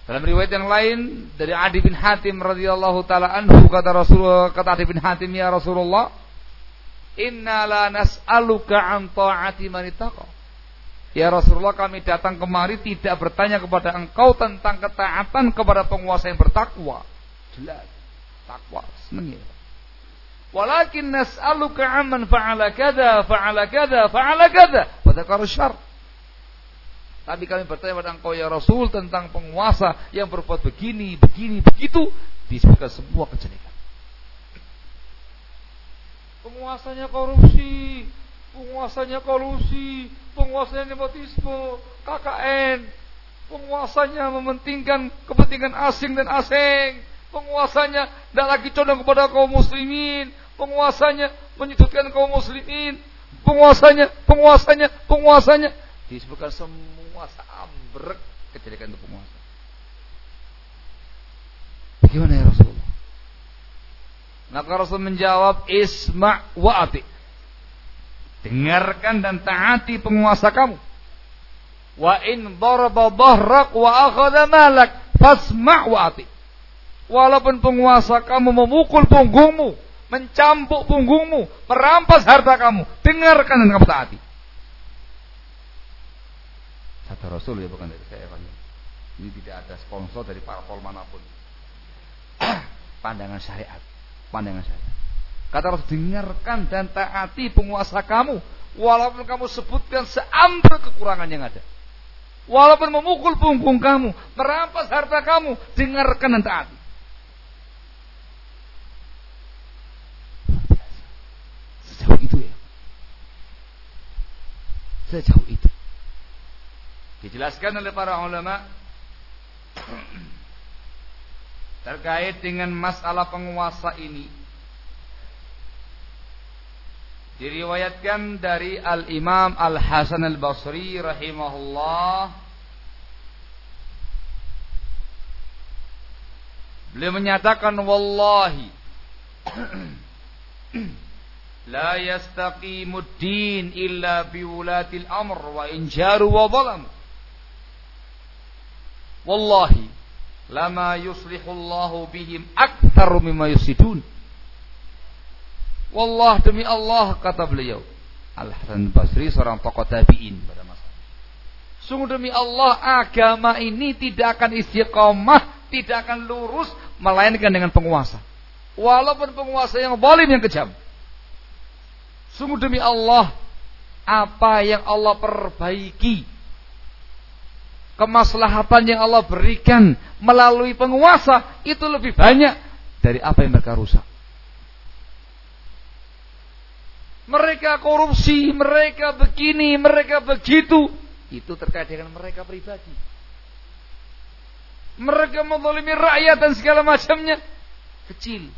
Dalam riwayat yang lain dari Adi bin Hatim radhiyallahu taala anhu, kata Adi bin Hatim, ya Rasulullah, inna la nas'aluka an ta'ati man ittaqa. Ya Rasulullah, kami datang kemari tidak bertanya kepada engkau tentang ketaatan kepada penguasa yang bertakwa. Jelas, takwa, senang ya. Walakin nas'aluka amman fa'ala kadza fa'ala kadza fa'ala kadza wa dzakara syarr. Tapi kami bertanya kepada engkau ya Rasul tentang penguasa yang berbuat begini, begini, begitu, disebutkan semua kejelekan. Penguasanya korupsi, penguasanya kolusi, penguasanya nepotisme, KKN, penguasanya mementingkan kepentingan asing dan asing, penguasanya tidak lagi condong kepada kaum muslimin, penguasanya menyudutkan kaum muslimin, penguasanya disebutkan semua seambrek kejelekan untuk penguasa. Bagaimana ya Rasulullah? Maka Rasul menjawab, isma' wa ati. Dengarkan dan taati penguasa kamu. Wa in daraba dhahrak wa akhadha malak fasma' wa ati. Walaupun penguasa kamu memukul punggungmu, mencambuk punggungmu, merampas harta kamu, dengarkan dan kamu taati. Kata Rasul, ya bukan dari saya. Ini tidak ada sponsor dari parpol manapun. Pandangan syariat. Kata Rasul, dengarkan dan taati penguasa kamu, walaupun kamu sebutkan seambrek kekurangan yang ada, walaupun memukul punggung kamu, merampas harta kamu, dengarkan dan taati. Sejauh itu ya. Sejauh itu. Dijelaskan oleh para ulama terkait dengan masalah penguasa ini. Diriwayatkan dari Al-Imam Al-Hasan Al-Basri rahimahullah, beliau menyatakan, wallahi la yastaqimud din illa biwulatil amr wa in jaru wa zalam. Wallahi lama yuslihullahu bihim aktsaru mimma yusidun. Wallah, demi Allah, kata beliau Al-Hasan Basri, seorang tokoh tabi'in pada masa. Sungguh demi Allah, agama ini tidak akan istiqomah, tidak akan lurus melainkan dengan penguasa, walaupun penguasa yang zalim, yang kejam. Sungguh demi Allah, apa yang Allah perbaiki, kemaslahatan yang Allah berikan melalui penguasa, itu lebih banyak dari apa yang mereka rusak. Mereka korupsi, mereka begini, mereka begitu, itu terkait dengan mereka pribadi. Mereka menzalimi rakyat dan segala macamnya, kecil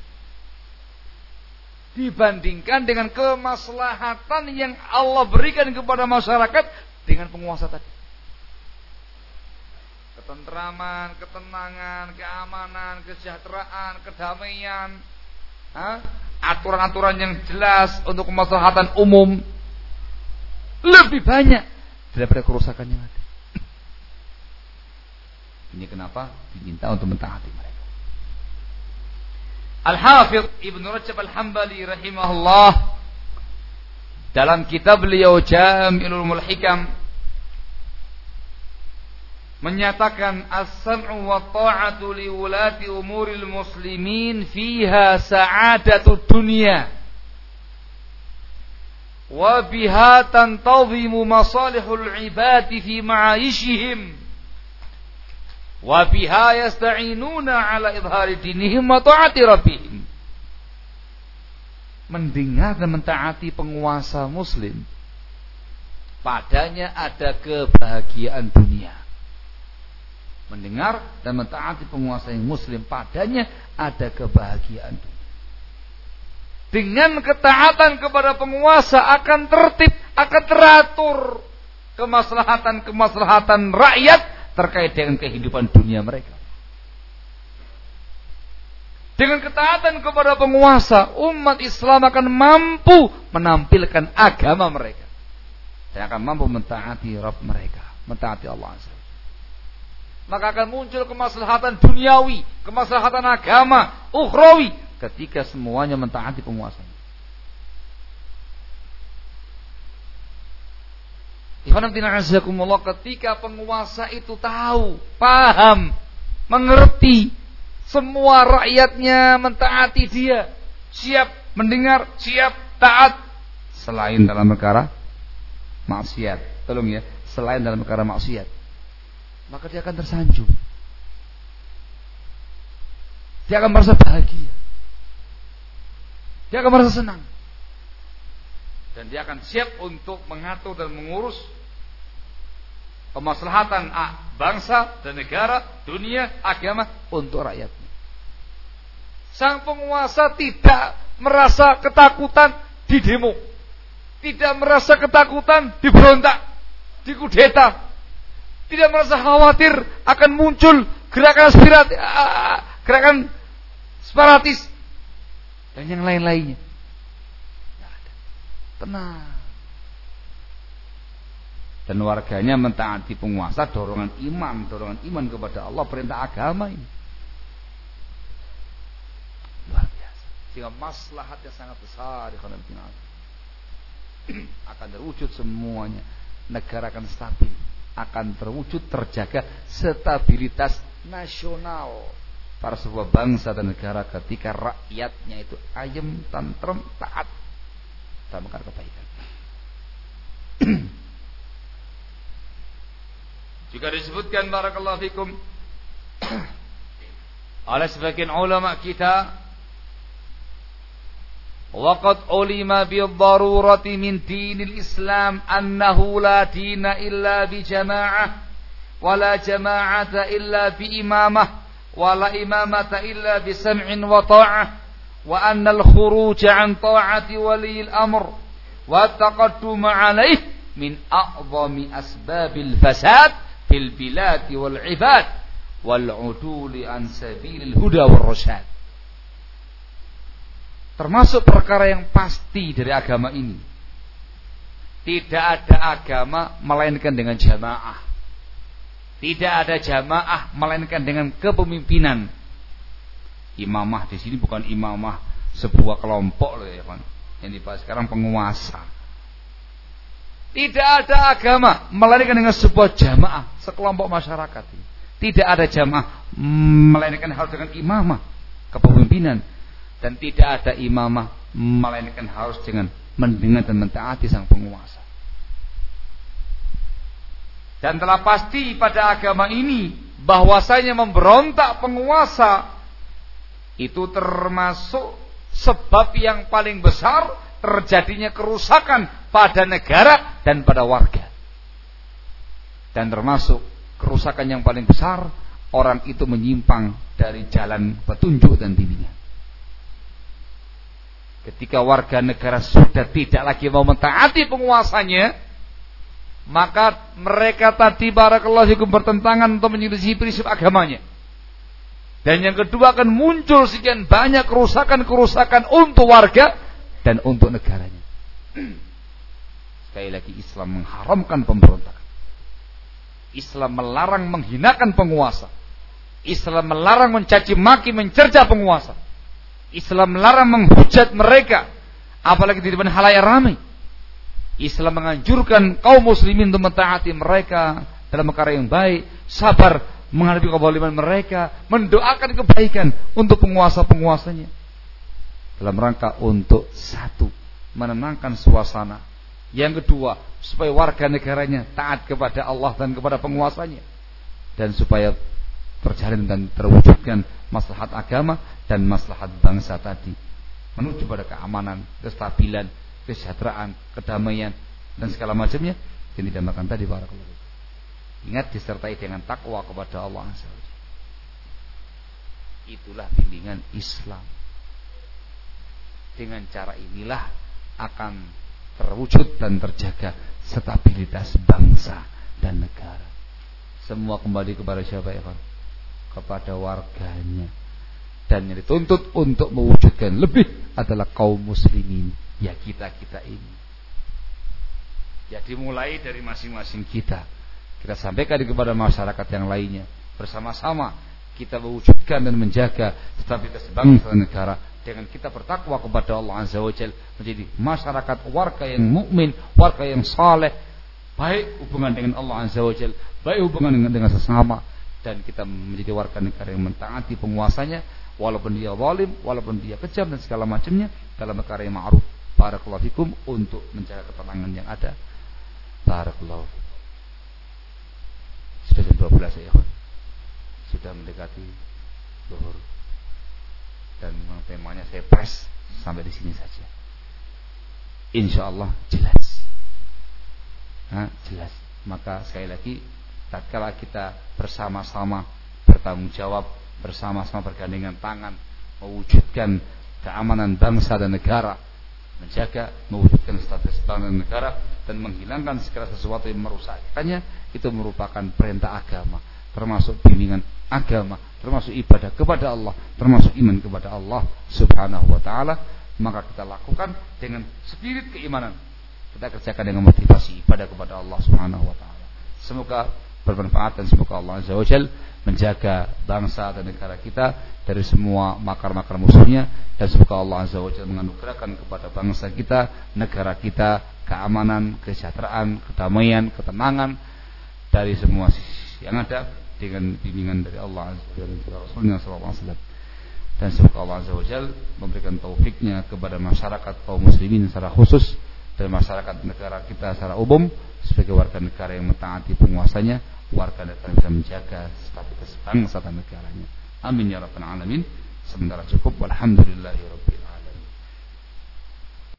dibandingkan dengan kemaslahatan yang Allah berikan kepada masyarakat dengan penguasa tadi. Ketentraman, ketenangan, keamanan, kesejahteraan, kedamaian, aturan-aturan yang jelas untuk kemaslahatan umum lebih banyak daripada kerusakan yang ada. Ini kenapa diminta untuk mentaati mereka. Al-Hafidh Ibn Rajab Al-Hambali rahimahullah dalam kitab beliau Jami'ul Hikam menyatakan, as-sam'u wa ta'atu li wulati umuril muslimin fiha sa'adatu dunya wa biha tantazimu masalihul ibadi fi ma'ayishihim wa biha yasta'inuna ala idhari dinihim wa ta'ati rabbihim. Mendengar dan mentaati penguasa muslim, padanya ada kebahagiaan dunia. Mendengar dan mentaati penguasa yang muslim, padanya ada kebahagiaan dunia. Dengan ketaatan kepada penguasa akan tertib, akan teratur kemaslahatan rakyat terkait dengan kehidupan dunia mereka. Dengan ketaatan kepada penguasa, umat Islam akan mampu menampilkan agama mereka dan akan mampu mentaati Rabb mereka, mentaati Allah Azza. maka akan muncul kemaslahatan duniawi, kemaslahatan agama, ukhrawi ketika semuanya mentaati penguasanya. Ketika penguasa itu tahu, paham, mengerti, semua rakyatnya mentaati dia, siap mendengar, siap taat, selain dalam perkara maksiat. Tolong ya, selain dalam perkara maksiat, maka dia akan tersanjung. Dia akan merasa bahagia. Dia akan merasa senang. Dan dia akan siap untuk mengatur dan mengurus kemaslahatan bangsa dan negara, dunia, agama untuk rakyatnya. Sang penguasa tidak merasa ketakutan di demo, tidak merasa ketakutan di berontak, di kudeta, tidak merasa khawatir akan muncul gerakan separatis dan yang lain-lainnya. Tenang. Dan warganya mentaati penguasa, dorongan iman kepada Allah, perintah agama ini luar biasa. Sehingga maslahatnya sangat besar. Akan terwujud semuanya. Negara akan stabil, akan terwujud, terjaga stabilitas nasional para sebuah bangsa dan negara ketika rakyatnya itu ayem, tentrem, taat dalam perkara kebaikan. Juga disebutkan barakallahu fikum oleh sebagian ulama kita, waqad ulima bid-darurati min dinil Islam annahu la dina illa bi jama'ah wa la jama'ata illa bi imamah wa la imamata illa bi sam'in wa ta'ah وأن الخروج عن طاعة ولي الأمر والتقدم عليه من أعظم أسباب الفساد في البلاد والعباد والعدول عن سبيل الهدى والرشاد. Termasuk perkara yang pasti dari agama ini, tidak ada agama melainkan dengan jamaah, tidak ada jamaah melainkan dengan kepemimpinan. Imamah di sini bukan imamah sebuah kelompok loh ya kan. Yang dibahas sekarang penguasa. Tidak ada agama melainkan dengan sebuah jamaah, sekelompok masyarakat. Tidak ada jamaah melainkan harus dengan imamah, kepemimpinan, dan tidak ada imamah melainkan harus dengan mendengar dan mentaati sang penguasa. Dan telah pasti pada agama ini bahwasanya memberontak penguasa itu termasuk sebab yang paling besar terjadinya kerusakan pada negara dan pada warga. Dan termasuk kerusakan yang paling besar, orang itu menyimpang dari jalan petunjuk dan bimbingan. Ketika warga negara sudah tidak lagi mau mentaati penguasanya, maka mereka tadi barakallahu fikum bertentangan untuk menyelisih prinsip agamanya. Dan yang kedua akan muncul sekian banyak kerusakan-kerusakan untuk warga dan untuk negaranya. Sekali lagi, Islam mengharamkan pemberontakan. Islam melarang menghinakan penguasa. Islam melarang mencaci maki, mencerca penguasa. Islam melarang menghujat mereka, apalagi di depan khalayak ramai. Islam menganjurkan kaum muslimin untuk mentaati mereka dalam perkara yang baik, sabar menghadapi kezaliman mereka, mendoakan kebaikan untuk penguasa-penguasanya, dalam rangka untuk satu, menenangkan suasana. Yang kedua, supaya warga negaranya taat kepada Allah dan kepada penguasanya, dan supaya terjalin dan terwujudkan maslahat agama dan maslahat bangsa tadi, menuju pada keamanan, kestabilan, kesejahteraan, kedamaian dan segala macamnya yang dinamakan tadi barakallahu. Ingat, disertai dengan takwa kepada Allah Azza wa Jalla. Itulah bimbingan Islam. Dengan cara inilah akan terwujud dan terjaga stabilitas bangsa dan negara. Semua kembali kepada siapa ya Pak? Kepada warganya. Dan yang dituntut untuk mewujudkan lebih adalah kaum muslimin, ya kita-kita ini. Jadi mulai dari masing-masing kita sampaikan kepada masyarakat yang lainnya, bersama-sama kita mewujudkan dan menjaga stabilitas bangsa dan negara dengan kita bertakwa kepada Allah Azza wa Jalla, menjadi masyarakat warga yang mukmin, warga yang saleh, baik hubungan dengan Allah Azza wa Jalla, baik hubungan dengan sesama, dan kita menjadi warga negara yang mentaati penguasanya walaupun dia zalim, walaupun dia kejam dan segala macamnya, dalam perkara yang ma'ruf. Barakallahu fikum, untuk menjaga ketenangan yang ada. Barakallahu fikum. Sudah jam 12 ya, sudah mendekati zuhur. Dan temanya saya press sampai di sini saja. Insyaallah jelas. Jelas. Maka sekali lagi, tatkala kita bersama-sama bertanggung jawab, bersama-sama bergandengan tangan mewujudkan keamanan bangsa dan negara, menjaga, mewujudkan status bangsa dan negara, dan menghilangkan segala sesuatu yang merusakkannya, itu merupakan perintah agama, termasuk bimbingan agama, termasuk ibadah kepada Allah, termasuk iman kepada Allah Subhanahu wa ta'ala. Maka kita lakukan dengan spirit keimanan, kita kerjakan dengan motivasi ibadah kepada Allah Subhanahu wa ta'ala. Semoga bermanfaat, dan semoga Allah Azza wa Jalla menjaga bangsa dan negara kita dari semua makar-makar musuhnya, dan semoga Allah Azza wa Jalla menganugerahkan kepada bangsa kita, negara kita, keamanan, kesejahteraan, kedamaian, ketenangan dari semua sisi yang ada, dengan bimbingan dari Allah Azza wa Jalla dan Rasulnya sallallahu alaihi wasallam. Dan semoga Allah Azza wa Jalla memberikan taufiknya kepada masyarakat kaum muslimin secara khusus, dan masyarakat negara kita secara umum, sebagai warga negara yang mentaati penguasanya, warga negara yang bisa menjaga stabilitas bangsa dan negaranya. Amin ya rabbal alamin. Sementara cukup. Walhamdulillahirabbil alamin.